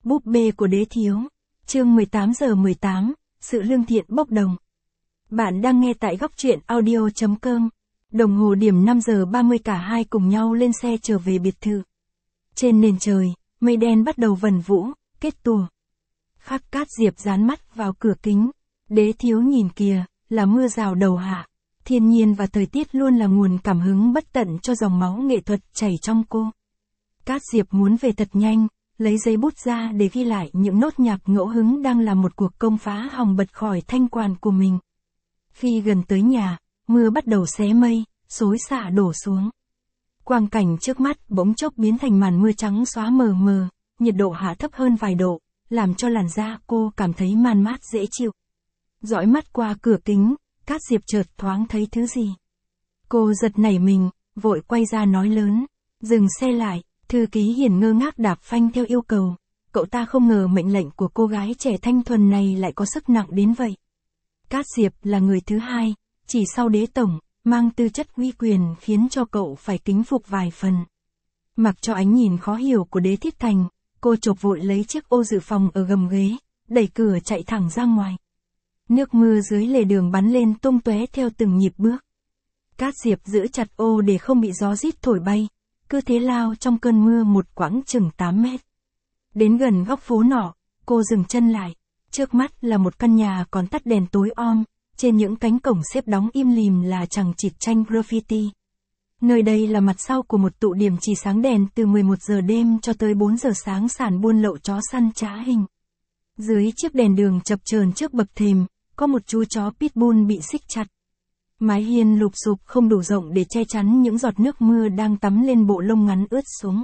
Búp bê của đế thiếu. Chương 18:18, sự lương thiện bốc đồng. Bạn đang nghe tại góc truyện audio.com. Đồng hồ điểm 5:30 cả hai cùng nhau lên xe trở về biệt thự. Trên nền trời, mây đen bắt đầu vần vũ, kết tùa. Khắc Cát Diệp dán mắt vào cửa kính. Đế thiếu nhìn kìa, là mưa rào đầu hạ. Thiên nhiên và thời tiết luôn là nguồn cảm hứng bất tận cho dòng máu nghệ thuật chảy trong cô. Cát Diệp muốn về thật nhanh, lấy giấy bút ra để ghi lại những nốt nhạc ngẫu hứng đang là một cuộc công phá hòng bật khỏi thanh quản của mình. Khi gần tới nhà, mưa bắt đầu xé mây, xối xả đổ xuống. Quang cảnh trước mắt bỗng chốc biến thành màn mưa trắng xóa mờ mờ, nhiệt độ hạ thấp hơn vài độ, làm cho làn da cô cảm thấy man mát dễ chịu. Dõi mắt qua cửa kính, Cát Diệp chợt thoáng thấy thứ gì. Cô giật nảy mình, vội quay ra nói lớn, dừng xe lại. Thư ký Hiền ngơ ngác đạp phanh theo yêu cầu. Cậu ta không ngờ mệnh lệnh của cô gái trẻ thanh thuần này lại có sức nặng đến vậy. Cát Diệp là người thứ hai, chỉ sau đế tổng, mang tư chất uy quyền khiến cho cậu phải kính phục vài phần. Mặc cho ánh nhìn khó hiểu của Đế Thiết Thành, cô chộp vội lấy chiếc ô dự phòng ở gầm ghế, đẩy cửa chạy thẳng ra ngoài. Nước mưa dưới lề đường bắn lên tung tóe theo từng nhịp bước. Cát Diệp giữ chặt ô để không bị gió rít thổi bay. Cứ thế lao trong cơn mưa một quãng chừng 8 mét. Đến gần góc phố nọ, cô dừng chân lại. Trước mắt là một căn nhà còn tắt đèn tối om, trên những cánh cổng xếp đóng im lìm là chằng chịt tranh graffiti. Nơi đây là mặt sau của một tụ điểm chỉ sáng đèn từ 11 giờ đêm cho tới 4 giờ sáng sàn buôn lậu chó săn trá hình. Dưới chiếc đèn đường chập chờn trước bậc thềm, có một chú chó pitbull bị xích chặt. Mái hiên lụp xụp không đủ rộng để che chắn những giọt nước mưa đang tắm lên bộ lông ngắn ướt sũng.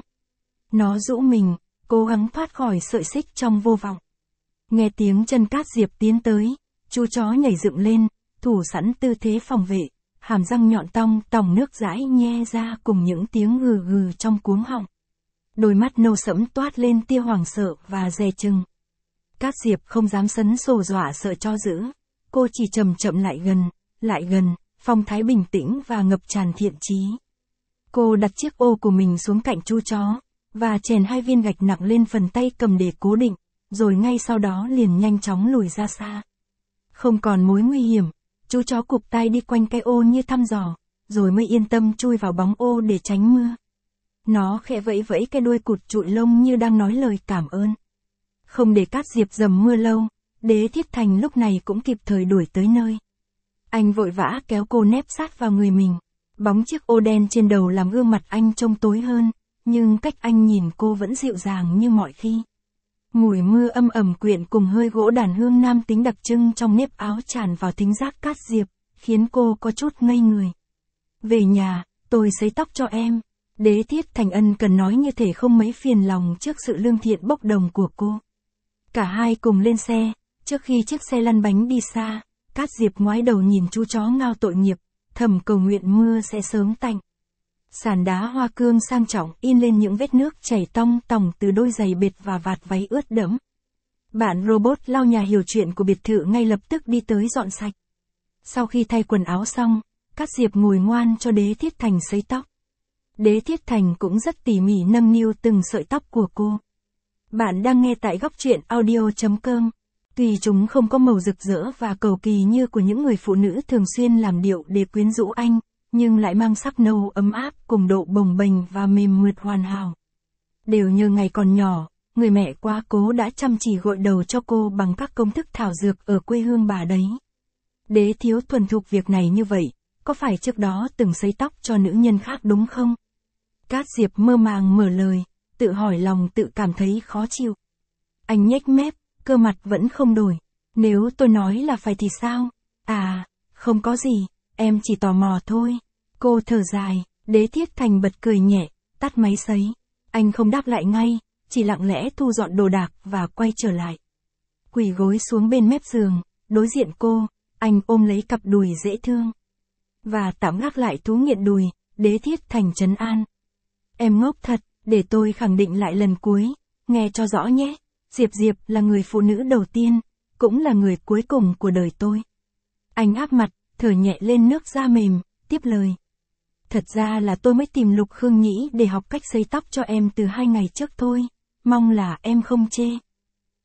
Nó rũ mình, cố gắng thoát khỏi sợi xích trong vô vọng. Nghe tiếng chân Cát Diệp tiến tới, chú chó nhảy dựng lên, thủ sẵn tư thế phòng vệ, hàm răng nhọn tong tòng nước dãi nhe ra cùng những tiếng gừ gừ trong cuống họng. Đôi mắt nâu sẫm toát lên tia hoảng sợ và dè chừng. Cát Diệp không dám sấn sổ dọa sợ cho dữ, cô chỉ chậm chậm lại gần. Phong thái bình tĩnh và ngập tràn thiện chí. Cô đặt chiếc ô của mình xuống cạnh chú chó, và chèn 2 viên gạch nặng lên phần tay cầm để cố định, rồi ngay sau đó liền nhanh chóng lùi ra xa. Không còn mối nguy hiểm, chú chó cụp tai đi quanh cái ô như thăm dò, rồi mới yên tâm chui vào bóng ô để tránh mưa. Nó khẽ vẫy vẫy cái đuôi cụt trụi lông như đang nói lời cảm ơn. Không để Cát Diệp dầm mưa lâu, Đế Thiết Thành lúc này cũng kịp thời đuổi tới nơi. Anh vội vã kéo cô nép sát vào người mình. Bóng chiếc ô đen trên đầu làm gương mặt anh trông tối hơn, nhưng cách anh nhìn cô vẫn dịu dàng như mọi khi. Mùi mưa âm ẩm quyện cùng hơi gỗ đàn hương nam tính đặc trưng trong nếp áo tràn vào thính giác Cát Diệp, khiến cô có chút ngây người. Về nhà, tôi sấy tóc cho em. Đế Thiết Thành ân cần nói như thể không mấy phiền lòng trước sự lương thiện bốc đồng của cô. Cả hai cùng lên xe, trước khi chiếc xe lăn bánh đi xa. Cát Diệp ngoái đầu nhìn chú chó ngao tội nghiệp, thầm cầu nguyện mưa sẽ sớm tạnh. Sàn đá hoa cương sang trọng in lên những vết nước chảy tong tòng từ đôi giày bệt và vạt váy ướt đẫm. Bạn robot lau nhà hiểu chuyện của biệt thự ngay lập tức đi tới dọn sạch. Sau khi thay quần áo xong, Cát Diệp ngồi ngoan cho Đế Thiết Thành sấy tóc. Đế Thiết Thành cũng rất tỉ mỉ nâng niu từng sợi tóc của cô. Bạn đang nghe tại góc truyện audio.com. Tuy chúng không có màu rực rỡ và cầu kỳ như của những người phụ nữ thường xuyên làm điệu để quyến rũ anh, nhưng lại mang sắc nâu ấm áp cùng độ bồng bềnh và mềm mượt hoàn hảo. Đều như ngày còn nhỏ, người mẹ quá cố đã chăm chỉ gội đầu cho cô bằng các công thức thảo dược ở quê hương bà đấy. Đế thiếu thuần thục việc này như vậy, có phải trước đó từng sấy tóc cho nữ nhân khác đúng không? Cát Diệp mơ màng mở lời, tự hỏi lòng tự cảm thấy khó chịu. Anh nhếch mép. Cơ mặt vẫn không đổi. Nếu tôi nói là phải thì sao? À, không có gì, em chỉ tò mò thôi. Cô thở dài, Đế Thiết Thành bật cười nhẹ, tắt máy sấy. Anh không đáp lại ngay, chỉ lặng lẽ thu dọn đồ đạc và quay trở lại. Quỳ gối xuống bên mép giường, đối diện cô, anh ôm lấy cặp đùi dễ thương. Và tạm gác lại thú nghiện đùi, Đế Thiết Thành trấn an. Em ngốc thật, để tôi khẳng định lại lần cuối, nghe cho rõ nhé. Diệp là người phụ nữ đầu tiên, cũng là người cuối cùng của đời tôi. Anh áp mặt, thở nhẹ lên nước da mềm, tiếp lời. Thật ra là tôi mới tìm Lục Khương Nhĩ để học cách sấy tóc cho em từ 2 ngày trước thôi. Mong là em không chê.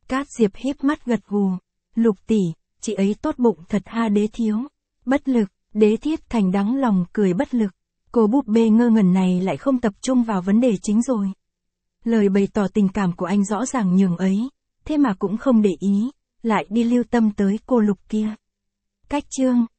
Cát Diệp híp mắt gật gù. Lục tỷ, chị ấy tốt bụng thật ha. Đế thiếu. Bất lực, Đế Thiết Thành đắng lòng cười bất lực. Cô búp bê ngơ ngẩn này lại không tập trung vào vấn đề chính rồi. Lời bày tỏ tình cảm của anh rõ ràng nhường ấy, thế mà cũng không để ý, lại đi lưu tâm tới cô Lục kia. Cách chương